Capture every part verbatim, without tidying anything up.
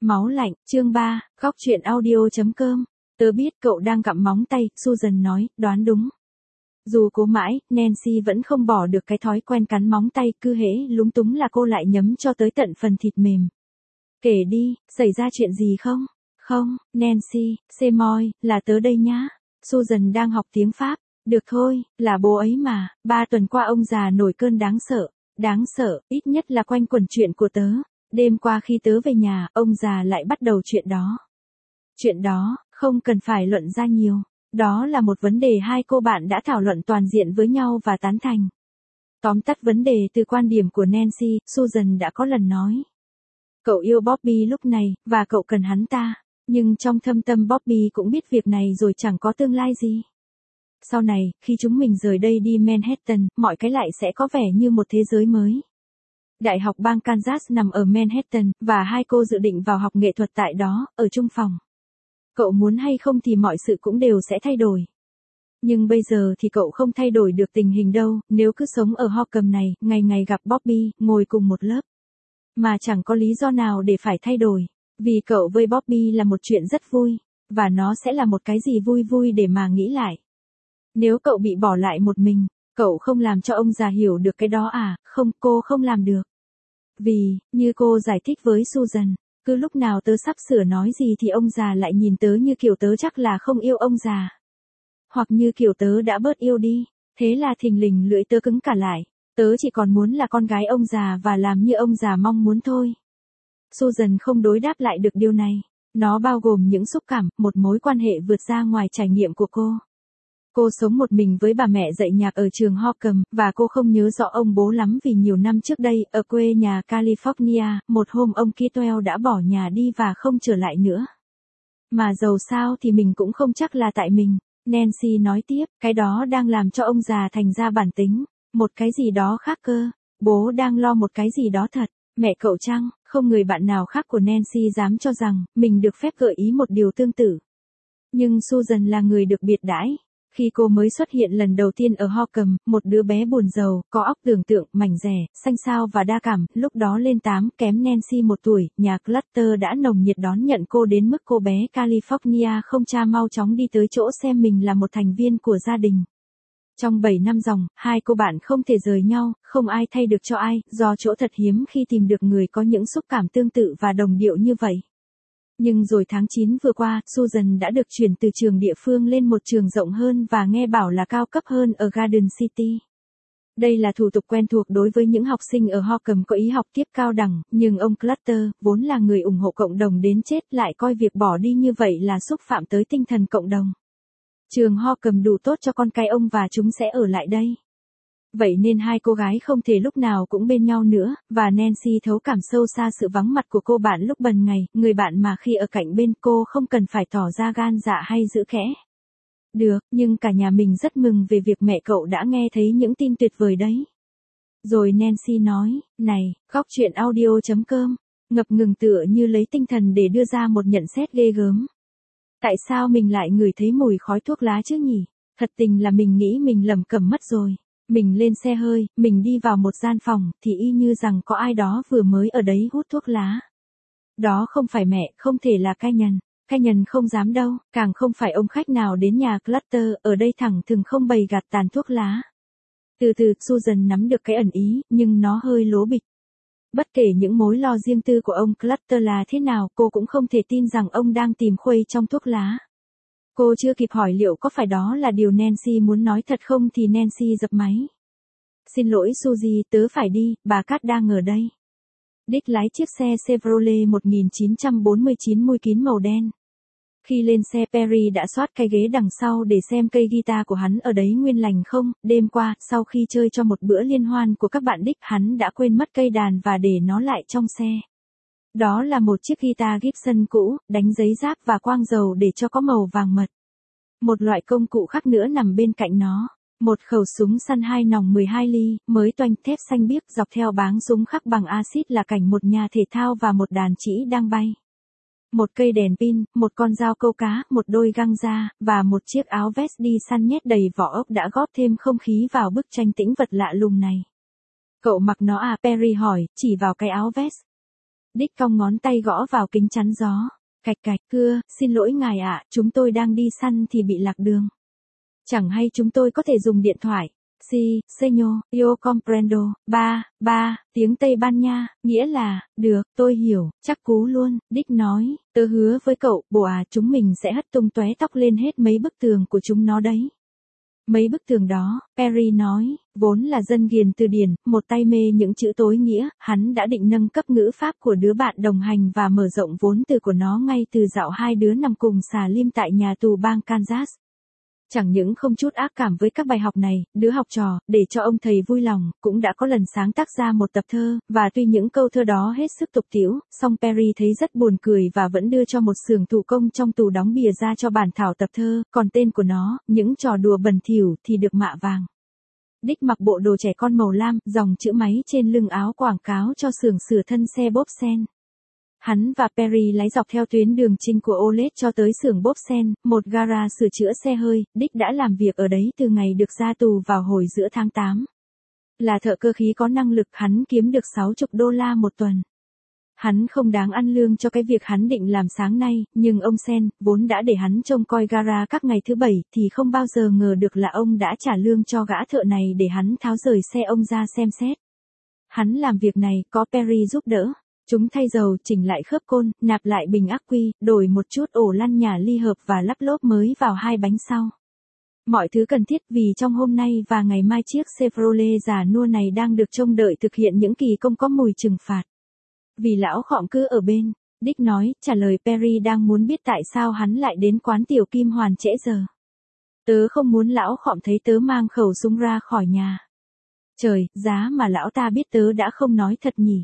Máu lạnh, chương ba, góc truyện audio.com. Tớ biết cậu đang gặm móng tay, Susan nói, đoán đúng. Dù cố mãi, Nancy vẫn không bỏ được cái thói quen cắn móng tay, cứ hễ lúng túng là cô lại nhấm cho tới tận phần thịt mềm. Kể đi, xảy ra chuyện gì không? Không, Nancy, Seymour, là tớ đây nhá. Susan đang học tiếng Pháp. Được thôi, là bố ấy mà, ba tuần qua ông già nổi cơn đáng sợ. Đáng sợ, ít nhất là quanh quẩn chuyện của tớ. Đêm qua khi tớ về nhà, ông già lại bắt đầu chuyện đó. Chuyện đó, không cần phải luận ra nhiều. Đó là một vấn đề hai cô bạn đã thảo luận toàn diện với nhau và tán thành. Tóm tắt vấn đề từ quan điểm của Nancy, Susan đã có lần nói. Cậu yêu Bobby lúc này, và cậu cần hắn ta. Nhưng trong thâm tâm Bobby cũng biết việc này rồi chẳng có tương lai gì. Sau này, khi chúng mình rời đây đi Manhattan, mọi cái lại sẽ có vẻ như một thế giới mới. Đại học bang Kansas nằm ở Manhattan, và hai cô dự định vào học nghệ thuật tại đó, ở chung phòng. Cậu muốn hay không thì mọi sự cũng đều sẽ thay đổi. Nhưng bây giờ thì cậu không thay đổi được tình hình đâu, nếu cứ sống ở Hawcom này, ngày ngày gặp Bobby, ngồi cùng một lớp. Mà chẳng có lý do nào để phải thay đổi. Vì cậu với Bobby là một chuyện rất vui, và nó sẽ là một cái gì vui vui để mà nghĩ lại. Nếu cậu bị bỏ lại một mình, cậu không làm cho ông già hiểu được cái đó à? Không, cô không làm được. Vì, như cô giải thích với Susan, cứ lúc nào tớ sắp sửa nói gì thì ông già lại nhìn tớ như kiểu tớ chắc là không yêu ông già. Hoặc như kiểu tớ đã bớt yêu đi, thế là thình lình lưỡi tớ cứng cả lại. Tớ chỉ còn muốn là con gái ông già và làm như ông già mong muốn thôi. Susan không đối đáp lại được điều này. Nó bao gồm những xúc cảm, một mối quan hệ vượt ra ngoài trải nghiệm của cô. Cô sống một mình với bà mẹ dạy nhạc ở trường Hawcom, và cô không nhớ rõ ông bố lắm vì nhiều năm trước đây, ở quê nhà California, một hôm ông Kitwell đã bỏ nhà đi và không trở lại nữa. Mà dầu sao thì mình cũng không chắc là tại mình. Nancy nói tiếp, cái đó đang làm cho ông già thành ra bản tính. Một cái gì đó khác cơ. Bố đang lo một cái gì đó thật. Mẹ cậu chăng? Không người bạn nào khác của Nancy dám cho rằng, mình được phép gợi ý một điều tương tự. Nhưng Susan là người được biệt đãi. Khi cô mới xuất hiện lần đầu tiên ở Hawcom, một đứa bé buồn rầu, có óc tưởng tượng, mảnh dẻ, xanh xao và đa cảm, lúc đó lên tám, kém Nancy một tuổi, nhà Clutter đã nồng nhiệt đón nhận cô đến mức cô bé California không cha mau chóng đi tới chỗ xem mình là một thành viên của gia đình. Trong bảy năm dòng, hai cô bạn không thể rời nhau, không ai thay được cho ai, do chỗ thật hiếm khi tìm được người có những xúc cảm tương tự và đồng điệu như vậy. Nhưng rồi tháng chín vừa qua, Susan đã được chuyển từ trường địa phương lên một trường rộng hơn và nghe bảo là cao cấp hơn ở Garden City. Đây là thủ tục quen thuộc đối với những học sinh ở Hawcom có ý học tiếp cao đẳng, nhưng ông Clutter, vốn là người ủng hộ cộng đồng đến chết, lại coi việc bỏ đi như vậy là xúc phạm tới tinh thần cộng đồng. Trường Hawcom đủ tốt cho con cái ông và chúng sẽ ở lại đây. Vậy nên hai cô gái không thể lúc nào cũng bên nhau nữa, và Nancy thấu cảm sâu xa sự vắng mặt của cô bạn lúc bần ngày, người bạn mà khi ở cạnh bên cô không cần phải tỏ ra gan dạ hay giữ kẽ. Được, nhưng cả nhà mình rất mừng về việc mẹ cậu đã nghe thấy những tin tuyệt vời đấy. Rồi Nancy nói, này, góc truyện audio.com, ngập ngừng tựa như lấy tinh thần để đưa ra một nhận xét ghê gớm. Tại sao mình lại ngửi thấy mùi khói thuốc lá chứ nhỉ? Thật tình là mình nghĩ mình lầm cẩm mất rồi. Mình lên xe hơi, mình đi vào một gian phòng, thì y như rằng có ai đó vừa mới ở đấy hút thuốc lá. Đó không phải mẹ, không thể là Canyon. Canyon không dám đâu, càng không phải ông khách nào đến nhà Clutter, ở đây thẳng thừng không bày gạt tàn thuốc lá. Từ từ, Susan nắm được cái ẩn ý, nhưng nó hơi lố bịch. Bất kể những mối lo riêng tư của ông Clutter là thế nào, cô cũng không thể tin rằng ông đang tìm khuây trong thuốc lá. Cô chưa kịp hỏi liệu có phải đó là điều Nancy muốn nói thật không thì Nancy dập máy. Xin lỗi Suzy, tớ phải đi, bà Cat đang ở đây. Dick lái chiếc xe Chevrolet một nghìn chín trăm bốn mươi chín mui kín màu đen. Khi lên xe Perry đã xoát cái ghế đằng sau để xem cây guitar của hắn ở đấy nguyên lành không. Đêm qua, sau khi chơi cho một bữa liên hoan của các bạn Dick, hắn đã quên mất cây đàn và để nó lại trong xe. Đó là một chiếc guitar Gibson cũ, đánh giấy giáp và quang dầu để cho có màu vàng mật. Một loại công cụ khác nữa nằm bên cạnh nó. Một khẩu súng săn hai nòng mười hai ly, mới toanh thép xanh biếc, dọc theo báng súng khắc bằng axit là cảnh một nhà thể thao và một đàn chỉ đang bay. Một cây đèn pin, một con dao câu cá, một đôi găng da, và một chiếc áo vest đi săn nhét đầy vỏ ốc đã góp thêm không khí vào bức tranh tĩnh vật lạ lùng này. Cậu mặc nó à? Perry hỏi, chỉ vào cái áo vest. Dick cong ngón tay gõ vào kính chắn gió. Cạch cạch, cưa, xin lỗi ngài ạ, chúng tôi đang đi săn thì bị lạc đường. Chẳng hay chúng tôi có thể dùng điện thoại. Si, señor, yo comprendo. Ba, ba, tiếng Tây Ban Nha, nghĩa là, được, tôi hiểu, chắc cú luôn. Dick nói, tớ hứa với cậu, bồ à, chúng mình sẽ hất tung tóe tóc lên hết mấy bức tường của chúng nó đấy. Mấy bức tường đó, Perry nói, vốn là dân ghiền từ điển, một tay mê những chữ tối nghĩa, hắn đã định nâng cấp ngữ pháp của đứa bạn đồng hành và mở rộng vốn từ của nó ngay từ dạo hai đứa nằm cùng xà lim tại nhà tù bang Kansas. Chẳng những không chút ác cảm với các bài học này, đứa học trò, để cho ông thầy vui lòng, cũng đã có lần sáng tác ra một tập thơ, và tuy những câu thơ đó hết sức tục tĩu, song Perry thấy rất buồn cười và vẫn đưa cho một xưởng thủ công trong tù đóng bìa ra cho bản thảo tập thơ, còn tên của nó, những trò đùa bẩn thỉu thì được mạ vàng. Dick mặc bộ đồ trẻ con màu lam, dòng chữ máy trên lưng áo quảng cáo cho xưởng sửa thân xe Bobsen. Hắn và Perry lái dọc theo tuyến đường chính của Olet cho tới xưởng Bobsen, một gara sửa chữa xe hơi. Dick đã làm việc ở đấy từ ngày được ra tù vào hồi giữa tháng tám. Là thợ cơ khí có năng lực, hắn kiếm được sáu mươi đô la một tuần. Hắn không đáng ăn lương cho cái việc hắn định làm sáng nay, nhưng ông Sen, vốn đã để hắn trông coi gara các ngày thứ bảy, thì không bao giờ ngờ được là ông đã trả lương cho gã thợ này để hắn tháo rời xe ông ra xem xét. Hắn làm việc này, có Perry giúp đỡ. Chúng thay dầu, chỉnh lại khớp côn, nạp lại bình ắc quy, đổi một chút ổ lăn nhà ly hợp và lắp lốp mới vào hai bánh sau. Mọi thứ cần thiết vì trong hôm nay và ngày mai chiếc Chevrolet già nua này đang được trông đợi thực hiện những kỳ công có mùi trừng phạt. Vì lão khọm cứ ở bên, Dick nói, trả lời Perry đang muốn biết tại sao hắn lại đến quán tiểu kim hoàn trễ giờ. Tớ không muốn lão khọm thấy tớ mang khẩu súng ra khỏi nhà. Trời, giá mà lão ta biết tớ đã không nói thật nhỉ.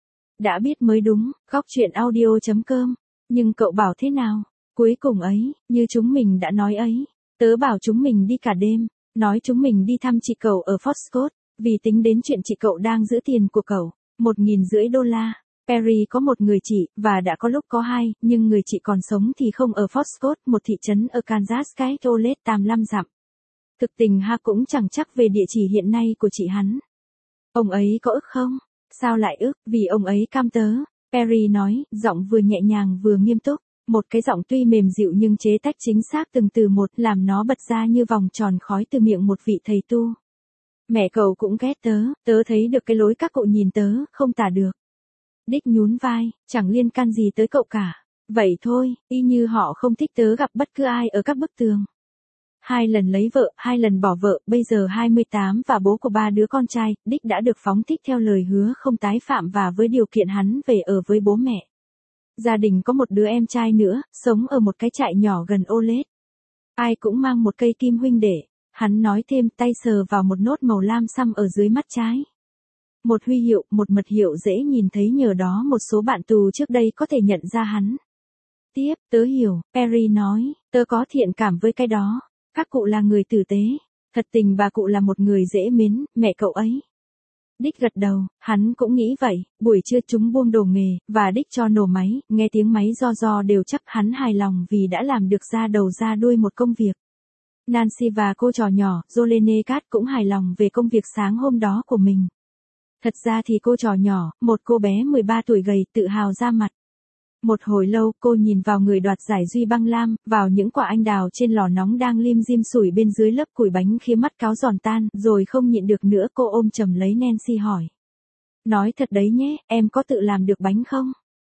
Đã biết mới đúng, góc chuyện audio chấm com. Nhưng cậu bảo thế nào? Cuối cùng ấy, như chúng mình đã nói ấy. Tớ bảo chúng mình đi cả đêm. Nói chúng mình đi thăm chị cậu ở Fort Scott. Vì tính đến chuyện chị cậu đang giữ tiền của cậu. Một nghìn rưỡi đô la. Perry có một người chị, và đã có lúc có hai, nhưng người chị còn sống thì không ở Fort Scott, một thị trấn ở Kansas cách Olet tám mươi lăm dặm. Thực tình ha cũng chẳng chắc về địa chỉ hiện nay của chị hắn. Ông ấy có ức không? Sao lại ức, vì ông ấy cam tớ. Perry nói, giọng vừa nhẹ nhàng vừa nghiêm túc. Một cái giọng tuy mềm dịu nhưng chế tách chính xác từng từ một, làm nó bật ra như vòng tròn khói từ miệng một vị thầy tu. Mẹ cậu cũng ghét tớ, tớ thấy được cái lối các cậu nhìn tớ, không tả được. Dick nhún vai, chẳng liên can gì tới cậu cả. Vậy thôi, y như họ không thích tớ gặp bất cứ ai ở các bức tường. Hai lần lấy vợ, hai lần bỏ vợ, bây giờ hai mươi tám và bố của ba đứa con trai, Dick đã được phóng thích theo lời hứa không tái phạm và với điều kiện hắn về ở với bố mẹ. Gia đình có một đứa em trai nữa, sống ở một cái trại nhỏ gần Olet. Ai cũng mang một cây kim huynh để. Hắn nói thêm, tay sờ vào một nốt màu lam xăm ở dưới mắt trái. Một huy hiệu, một mật hiệu dễ nhìn thấy, nhờ đó một số bạn tù trước đây có thể nhận ra hắn. Tiếp, tớ hiểu, Perry nói, tớ có thiện cảm với cái đó. Các cụ là người tử tế. Thật tình bà cụ là một người dễ mến, mẹ cậu ấy. Dick gật đầu, hắn cũng nghĩ vậy. Buổi trưa chúng buông đồ nghề, và Dick cho nổ máy, nghe tiếng máy ro ro đều chắc. Hắn hài lòng vì đã làm được ra đầu ra đuôi một công việc. Nancy và cô trò nhỏ, Jolene Cat cũng hài lòng về công việc sáng hôm đó của mình. Thật ra thì cô trò nhỏ, một cô bé mười ba tuổi gầy, tự hào ra mặt. Một hồi lâu, cô nhìn vào người đoạt giải Duy Băng Lam, vào những quả anh đào trên lò nóng đang lim dim sủi bên dưới lớp củi bánh khía mắt cáo giòn tan, rồi không nhịn được nữa cô ôm chầm lấy Nancy hỏi. Nói thật đấy nhé, em có tự làm được bánh không?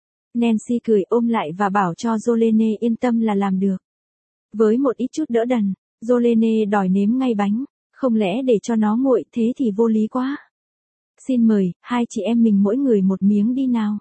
Nancy cười ôm lại và bảo cho Jolene yên tâm là làm được. Với một ít chút đỡ đần, Jolene đòi nếm ngay bánh, không lẽ để cho nó nguội thế thì vô lý quá. Xin mời, hai chị em mình mỗi người một miếng đi nào.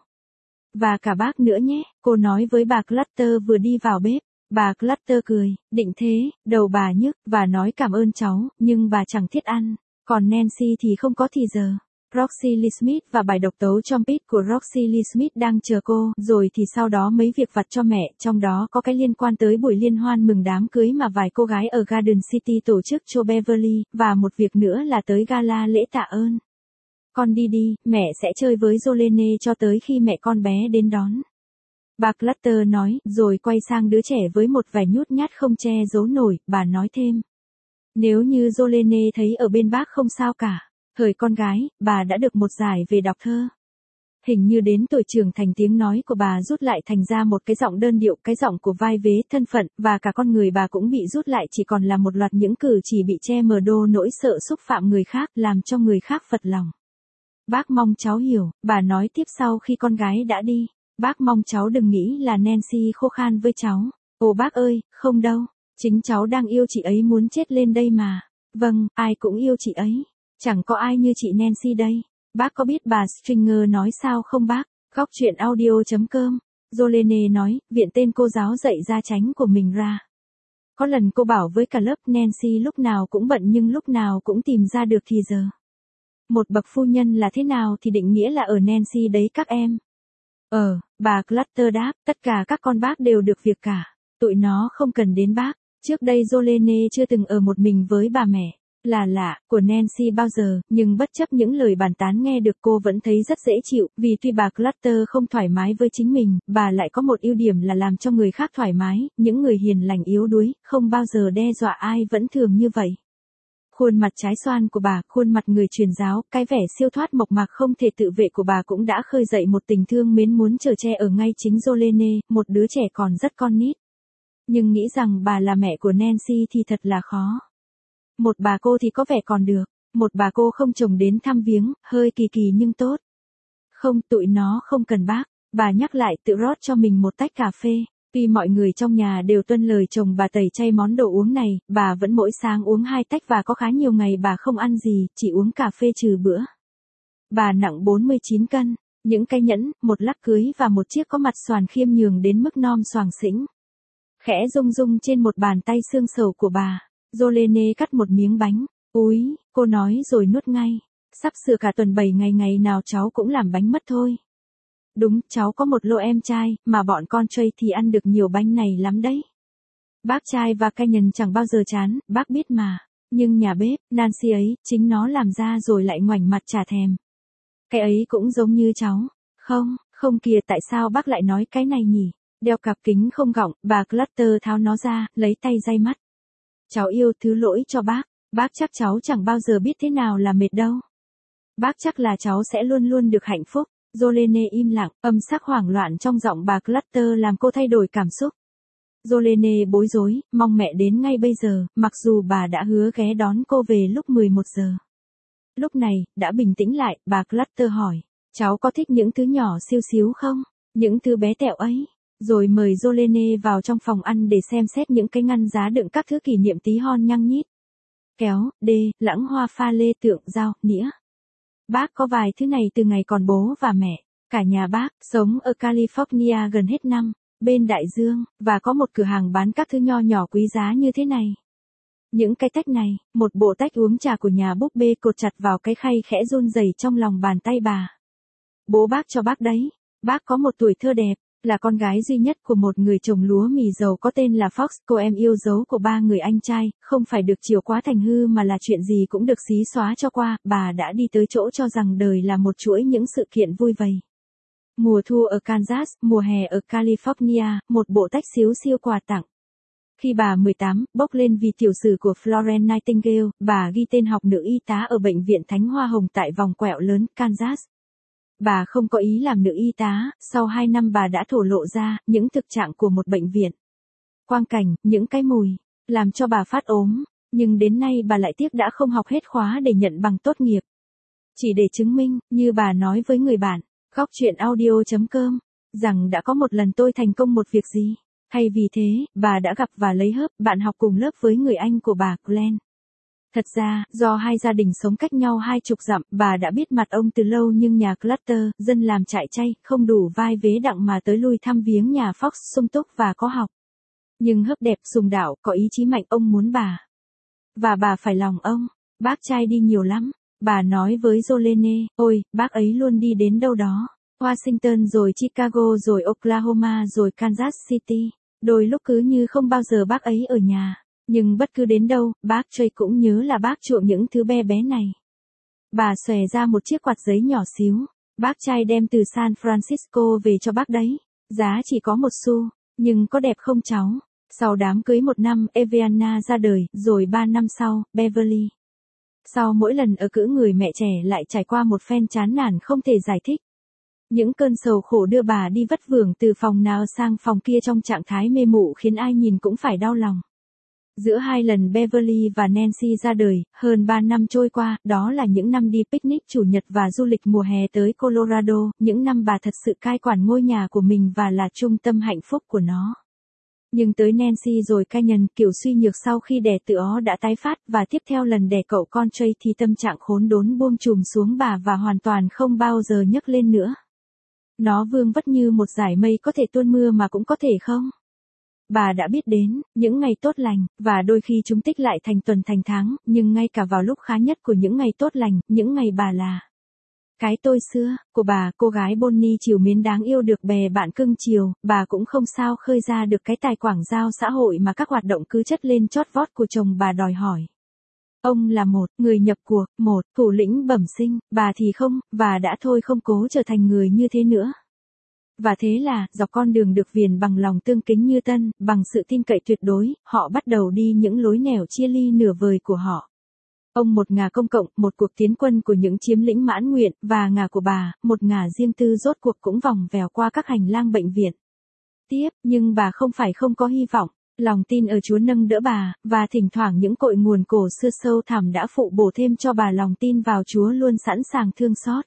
Và cả bác nữa nhé, cô nói với bà Clutter vừa đi vào bếp. Bà Clutter cười, định thế, đầu bà nhức, và nói cảm ơn cháu, nhưng bà chẳng thiết ăn. Còn Nancy thì không có thì giờ. Roxy Lee Smith và bài độc tấu trumpet của Roxy Lee Smith đang chờ cô, rồi thì sau đó mấy việc vặt cho mẹ, trong đó có cái liên quan tới buổi liên hoan mừng đám cưới mà vài cô gái ở Garden City tổ chức cho Beverly, và một việc nữa là tới gala lễ tạ ơn. Con đi đi, mẹ sẽ chơi với Jolene cho tới khi mẹ con bé đến đón. Bà Clutter nói, rồi quay sang đứa trẻ với một vẻ nhút nhát không che giấu nổi, bà nói thêm. Nếu như Jolene thấy ở bên bác không sao cả. Thời con gái, bà đã được một giải về đọc thơ. Hình như đến tuổi trưởng thành tiếng nói của bà rút lại thành ra một cái giọng đơn điệu, cái giọng của vai vế, thân phận, và cả con người bà cũng bị rút lại chỉ còn là một loạt những cử chỉ bị che mờ đô nỗi sợ xúc phạm người khác, làm cho người khác phật lòng. Bác mong cháu hiểu, bà nói tiếp sau khi con gái đã đi. Bác mong cháu đừng nghĩ là Nancy khô khan với cháu. Ồ bác ơi, không đâu. Chính cháu đang yêu chị ấy muốn chết lên đây mà. Vâng, ai cũng yêu chị ấy. Chẳng có ai như chị Nancy đây. Bác có biết bà Stringer nói sao không bác? Góc chuyện audio chấm com. Jolene nói, viện tên cô giáo dạy ra tránh của mình ra. Có lần cô bảo với cả lớp Nancy lúc nào cũng bận nhưng lúc nào cũng tìm ra được thì giờ. Một bậc phu nhân là thế nào thì định nghĩa là ở Nancy đấy các em. Ờ, bà Clutter đáp, tất cả các con bác đều được việc cả. Tụi nó không cần đến bác. Trước đây Jolene chưa từng ở một mình với bà mẹ. Là lạ, của Nancy bao giờ, nhưng bất chấp những lời bàn tán nghe được cô vẫn thấy rất dễ chịu, vì tuy bà Clutter không thoải mái với chính mình, bà lại có một ưu điểm là làm cho người khác thoải mái, những người hiền lành yếu đuối, không bao giờ đe dọa ai vẫn thường như vậy. Khuôn mặt trái xoan của bà, khuôn mặt người truyền giáo, cái vẻ siêu thoát mộc mạc không thể tự vệ của bà cũng đã khơi dậy một tình thương mến muốn chở che ở ngay chính Jolene, một đứa trẻ còn rất con nít. Nhưng nghĩ rằng bà là mẹ của Nancy thì thật là khó. Một bà cô thì có vẻ còn được, một bà cô không chồng đến thăm viếng, hơi kỳ kỳ nhưng tốt. Không, tụi nó không cần bác, bà nhắc lại tự rót cho mình một tách cà phê. Tuy mọi người trong nhà đều tuân lời chồng bà tẩy chay món đồ uống này, bà vẫn mỗi sáng uống hai tách và có khá nhiều ngày bà không ăn gì, chỉ uống cà phê trừ bữa. Bà nặng bốn mươi chín cân, những cái nhẫn, một lắc cưới và một chiếc có mặt xoàn khiêm nhường đến mức non xoàng xĩnh. Khẽ rung rung trên một bàn tay xương sầu của bà, Jolene cắt một miếng bánh. Úi, cô nói rồi nuốt ngay. Sắp sửa cả tuần bảy ngày ngày nào cháu cũng làm bánh mất thôi. Đúng, cháu có một lô em trai, mà bọn con Trey thì ăn được nhiều bánh này lắm đấy. Bác trai và Canyon chẳng bao giờ chán, bác biết mà. Nhưng nhà bếp, Nancy ấy, chính nó làm ra rồi lại ngoảnh mặt chả thèm. Cái ấy cũng giống như cháu. Không, không kìa, tại sao bác lại nói cái này nhỉ? Đeo cặp kính không gọng, bà Clutter tháo nó ra, lấy tay day mắt. Cháu yêu, thứ lỗi cho bác. Bác chắc cháu chẳng bao giờ biết thế nào là mệt đâu. Bác chắc là cháu sẽ luôn luôn được hạnh phúc. Jolene im lặng, âm sắc hoảng loạn trong giọng bà Clutter làm cô thay đổi cảm xúc. Jolene bối rối, mong mẹ đến ngay bây giờ, mặc dù bà đã hứa ghé đón cô về lúc mười một giờ. Lúc này, đã bình tĩnh lại, bà Clutter hỏi, cháu có thích những thứ nhỏ siêu xíu không? Những thứ bé tẹo ấy. Rồi mời Jolene vào trong phòng ăn để xem xét những cái ngăn giá đựng các thứ kỷ niệm tí hon nhăng nhít. Kéo, đê, lãng hoa pha lê, tượng, dao, nĩa. Bác có vài thứ này từ ngày còn bố và mẹ. Cả nhà bác sống ở California gần hết năm, bên đại dương, và có một cửa hàng bán các thứ nho nhỏ quý giá như thế này. Những cái tách này, một bộ tách uống trà của nhà búp bê cột chặt vào cái khay khẽ run rẩy trong lòng bàn tay bà. Bố bác cho bác đấy. Bác có một tuổi thơ đẹp, là con gái duy nhất của một người trồng lúa mì giàu có tên là Fox. Cô em yêu dấu của ba người anh trai, không phải được chiều quá thành hư mà là chuyện gì cũng được xí xóa cho qua. Bà đã đi tới chỗ cho rằng đời là một chuỗi những sự kiện vui vầy. Mùa thu ở Kansas, mùa hè ở California, một bộ tách xíu siêu quà tặng. Khi bà mười tám, bốc lên vì tiểu sử của Florence Nightingale, bà ghi tên học nữ y tá ở Bệnh viện Thánh Hoa Hồng tại vòng quẹo lớn, Kansas. Bà không có ý làm nữ y tá, sau hai năm bà đã thổ lộ ra những thực trạng của một bệnh viện. Quang cảnh, những cái mùi, làm cho bà phát ốm, nhưng đến nay bà lại tiếc đã không học hết khóa để nhận bằng tốt nghiệp. Chỉ để chứng minh, như bà nói với người bạn, góc chuyện audio chấm com, rằng đã có một lần tôi thành công một việc gì. Hay vì thế, bà đã gặp và lấy hớp bạn học cùng lớp với người anh của bà, Glenn. Thật ra, do hai gia đình sống cách nhau hai chục dặm, bà đã biết mặt ông từ lâu nhưng nhà Clutter, dân làm trại chay, không đủ vai vế đặng mà tới lui thăm viếng nhà Fox sung túc và có học. Nhưng hớp đẹp sùng đạo, có ý chí mạnh ông muốn bà. Và bà phải lòng ông, bác trai đi nhiều lắm. Bà nói với Jolene, ôi, bác ấy luôn đi đến đâu đó. Washington rồi Chicago rồi Oklahoma rồi Kansas City. Đôi lúc cứ như không bao giờ bác ấy ở nhà. Nhưng bất cứ đến đâu, bác Trey cũng nhớ là bác chuộng những thứ bé bé này. Bà xòe ra một chiếc quạt giấy nhỏ xíu. Bác trai đem từ San Francisco về cho bác đấy. Giá chỉ có một xu. Nhưng có đẹp không cháu? Sau đám cưới một năm, Eviana ra đời, rồi ba năm sau, Beverly. Sau mỗi lần ở cữ người mẹ trẻ lại trải qua một phen chán nản không thể giải thích. Những cơn sầu khổ đưa bà đi vất vưởng từ phòng nào sang phòng kia trong trạng thái mê mụ khiến ai nhìn cũng phải đau lòng. Giữa hai lần Beverly và Nancy ra đời, hơn ba năm trôi qua, đó là những năm đi picnic chủ nhật và du lịch mùa hè tới Colorado, những năm bà thật sự cai quản ngôi nhà của mình và là trung tâm hạnh phúc của nó. Nhưng tới Nancy rồi cai nhần, kiểu suy nhược sau khi đẻ tự ó đã tái phát, và tiếp theo lần đẻ cậu con Trey thì tâm trạng khốn đốn buông trùm xuống bà và hoàn toàn không bao giờ nhấc lên nữa. Nó vương vất như một dải mây, có thể tuôn mưa mà cũng có thể không. Bà đã biết đến những ngày tốt lành, và đôi khi chúng tích lại thành tuần thành tháng, nhưng ngay cả vào lúc khá nhất của những ngày tốt lành, những ngày bà là cái tôi xưa của bà, cô gái Bonnie trìu mến đáng yêu được bè bạn cưng chiều, bà cũng không sao khơi ra được cái tài quảng giao xã hội mà các hoạt động cứ chất lên chót vót của chồng bà đòi hỏi. Ông là một người nhập cuộc, một thủ lĩnh bẩm sinh, bà thì không, và đã thôi không cố trở thành người như thế nữa. Và thế là, dọc con đường được viền bằng lòng tương kính như tân, bằng sự tin cậy tuyệt đối, họ bắt đầu đi những lối nẻo chia ly nửa vời của họ. Ông một ngả công cộng, một cuộc tiến quân của những chiếm lĩnh mãn nguyện, và ngả của bà, một ngả riêng tư rốt cuộc cũng vòng vèo qua các hành lang bệnh viện. Tiếp, nhưng bà không phải không có hy vọng. Lòng tin ở Chúa nâng đỡ bà, và thỉnh thoảng những cội nguồn cổ xưa sâu thẳm đã phụ bổ thêm cho bà lòng tin vào Chúa luôn sẵn sàng thương xót.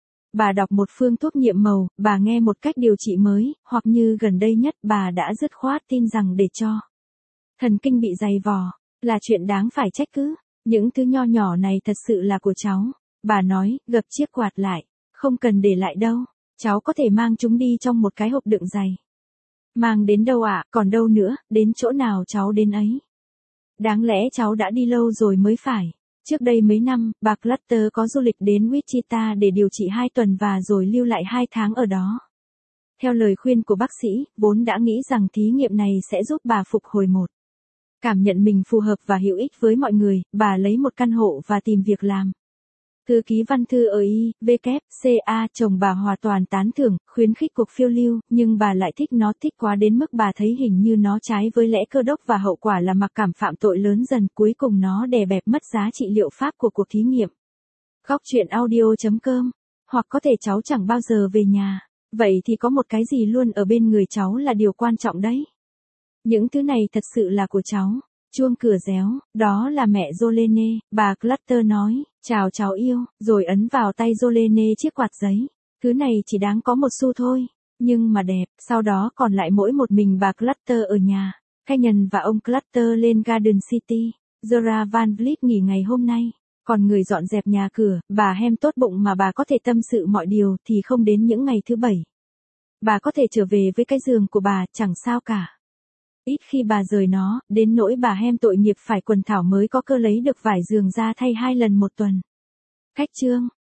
Bà đọc một phương thuốc nhiệm màu, bà nghe một cách điều trị mới, hoặc như gần đây nhất bà đã dứt khoát tin rằng để cho thần kinh bị dày vò là chuyện đáng phải trách cứ. Những thứ nho nhỏ này thật sự là của cháu. Bà nói, gập chiếc quạt lại. Không cần để lại đâu. Cháu có thể mang chúng đi trong một cái hộp đựng giày. Mang đến đâu ạ, à? Còn đâu nữa, đến chỗ nào cháu đến ấy. Đáng lẽ cháu đã đi lâu rồi mới phải. Trước đây mấy năm, bà Clutter có du lịch đến Wichita để điều trị hai tuần và rồi lưu lại hai tháng ở đó. Theo lời khuyên của bác sĩ, vốn đã nghĩ rằng thí nghiệm này sẽ giúp bà phục hồi một. Cảm nhận mình phù hợp và hữu ích với mọi người, bà lấy một căn hộ và tìm việc làm. Thư ký văn thư ở I, W, C A, chồng bà hoàn toàn tán thưởng, khuyến khích cuộc phiêu lưu, nhưng bà lại thích nó thích quá đến mức bà thấy hình như nó trái với lẽ cơ đốc và hậu quả là mặc cảm phạm tội lớn dần, cuối cùng nó đè bẹp mất giá trị liệu pháp của cuộc thí nghiệm. Góc truyện audio chấm com. Hoặc có thể cháu chẳng bao giờ về nhà. Vậy thì có một cái gì luôn ở bên người cháu là điều quan trọng đấy. Những thứ này thật sự là của cháu. Chuông cửa réo, đó là mẹ Jolene, bà Clutter nói, chào cháu yêu, rồi ấn vào tay Jolene chiếc quạt giấy. Thứ này chỉ đáng có một xu thôi, nhưng mà đẹp, sau đó còn lại mỗi một mình bà Clutter ở nhà. Canyon và ông Clutter lên Garden City, Zora Van Vliet nghỉ ngày hôm nay. Còn người dọn dẹp nhà cửa, bà Hem tốt bụng mà bà có thể tâm sự mọi điều thì không đến những ngày thứ bảy. Bà có thể trở về với cái giường của bà, chẳng sao cả. Ít khi bà rời nó, đến nỗi bà Hem tội nghiệp phải quần thảo mới có cơ lấy được vải giường ra thay hai lần một tuần. Khách chương